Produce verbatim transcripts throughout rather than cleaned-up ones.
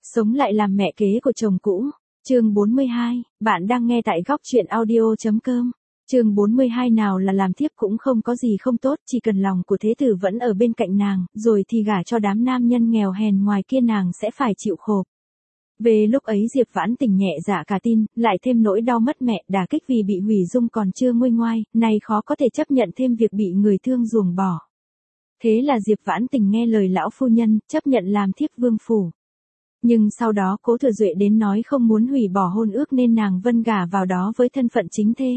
Sống lại làm mẹ kế của chồng cũ. Chương bốn mươi hai, bạn đang nghe tại góc truyện audio chấm com. Chương bốn mươi hai nào là làm thiếp cũng không có gì không tốt, chỉ cần lòng của thế tử vẫn ở bên cạnh nàng, rồi thì gả cho đám nam nhân nghèo hèn ngoài kia nàng sẽ phải chịu khổ. Về lúc ấy Diệp Vãn Tình nhẹ dạ cả tin, lại thêm nỗi đau mất mẹ, đả kích vì bị hủy dung còn chưa nguôi ngoai, nay khó có thể chấp nhận thêm việc bị người thương ruồng bỏ. Thế là Diệp Vãn Tình nghe lời lão phu nhân, chấp nhận làm thiếp vương phủ. Nhưng sau đó Cố Thừa Duệ đến nói không muốn hủy bỏ hôn ước nên nàng vân gả vào đó với thân phận chính thê.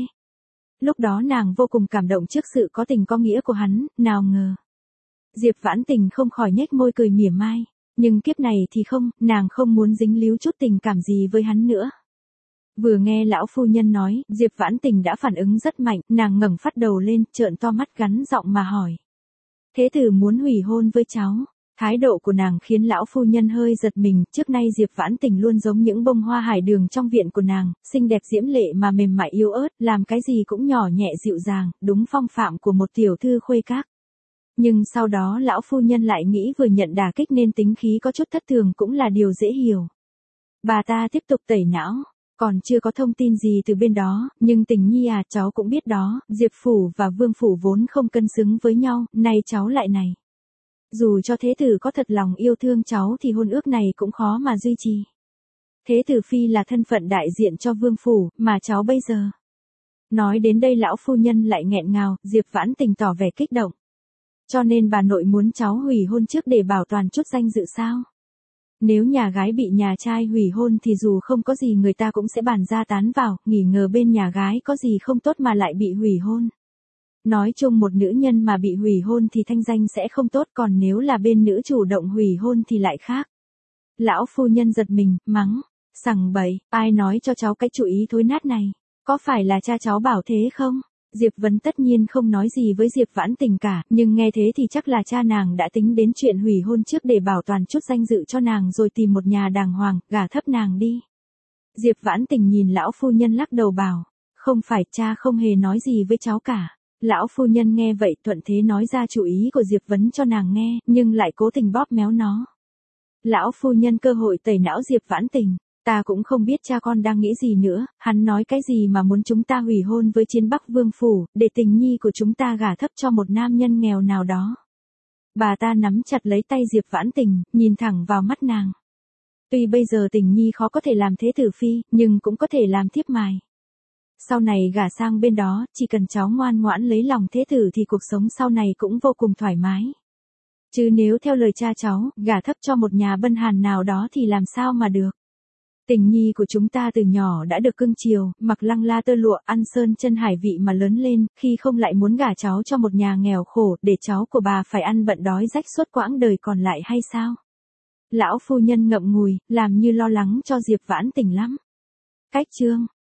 Lúc đó nàng vô cùng cảm động trước sự có tình có nghĩa của hắn, nào ngờ. Diệp Vãn Tình không khỏi nhếch môi cười mỉa mai. Nhưng kiếp này thì không, nàng không muốn dính líu chút tình cảm gì với hắn nữa. Vừa nghe lão phu nhân nói, Diệp Vãn Tình đã phản ứng rất mạnh, nàng ngẩng phát đầu lên, trợn to mắt gắn giọng mà hỏi. Thế tử muốn hủy hôn với cháu. Thái độ của nàng khiến lão phu nhân hơi giật mình, trước nay Diệp Vãn Tình luôn giống những bông hoa hải đường trong viện của nàng, xinh đẹp diễm lệ mà mềm mại yếu ớt, làm cái gì cũng nhỏ nhẹ dịu dàng, đúng phong phạm của một tiểu thư khuê các. Nhưng sau đó lão phu nhân lại nghĩ vừa nhận đả kích nên tính khí có chút thất thường cũng là điều dễ hiểu. Bà ta tiếp tục tẩy não, còn chưa có thông tin gì từ bên đó, nhưng Tình Nhi à, cháu cũng biết đó, Diệp phủ và Vương phủ vốn không cân xứng với nhau, nay cháu lại này. Dù cho thế tử có thật lòng yêu thương cháu thì hôn ước này cũng khó mà duy trì. Thế tử phi là thân phận đại diện cho Vương phủ, mà cháu bây giờ. Nói đến đây lão phu nhân lại nghẹn ngào, Diệp Vãn Tình tỏ vẻ kích động. Cho nên bà nội muốn cháu hủy hôn trước để bảo toàn chút danh dự sao? Nếu nhà gái bị nhà trai hủy hôn thì dù không có gì người ta cũng sẽ bàn ra tán vào, nghỉ ngờ bên nhà gái có gì không tốt mà lại bị hủy hôn. Nói chung một nữ nhân mà bị hủy hôn thì thanh danh sẽ không tốt, còn nếu là bên nữ chủ động hủy hôn thì lại khác. Lão phu nhân giật mình, mắng, sằng bậy, ai nói cho cháu cái chủ ý thối nát này, có phải là cha cháu bảo thế không? Diệp Vấn tất nhiên không nói gì với Diệp Vãn Tình cả, nhưng nghe thế thì chắc là cha nàng đã tính đến chuyện hủy hôn trước để bảo toàn chút danh dự cho nàng rồi tìm một nhà đàng hoàng, gả thấp nàng đi. Diệp Vãn Tình nhìn lão phu nhân lắc đầu bảo, không phải, cha không hề nói gì với cháu cả. Lão phu nhân nghe vậy thuận thế nói ra chủ ý của Diệp Vấn cho nàng nghe, nhưng lại cố tình bóp méo nó. Lão phu nhân cơ hội tẩy não Diệp Vãn Tình. Ta cũng không biết cha con đang nghĩ gì nữa, hắn nói cái gì mà muốn chúng ta hủy hôn với Chiến Bắc Vương phủ, để Tình Nhi của chúng ta gả thấp cho một nam nhân nghèo nào đó. Bà ta nắm chặt lấy tay Diệp Vãn Tình, nhìn thẳng vào mắt nàng. Tuy bây giờ Tình Nhi khó có thể làm thế tử phi, nhưng cũng có thể làm thiếp mài. Sau này gả sang bên đó, chỉ cần cháu ngoan ngoãn lấy lòng thế tử thì cuộc sống sau này cũng vô cùng thoải mái. Chứ nếu theo lời cha cháu, gả thấp cho một nhà bân hàn nào đó thì làm sao mà được. Tình Nhi của chúng ta từ nhỏ đã được cưng chiều, mặc lăng la tơ lụa, ăn sơn chân hải vị mà lớn lên, khi không lại muốn gả cháu cho một nhà nghèo khổ, để cháu của bà phải ăn bận đói rách suốt quãng đời còn lại hay sao? Lão phu nhân ngậm ngùi, làm như lo lắng cho Diệp Vãn Tình lắm. Cách chương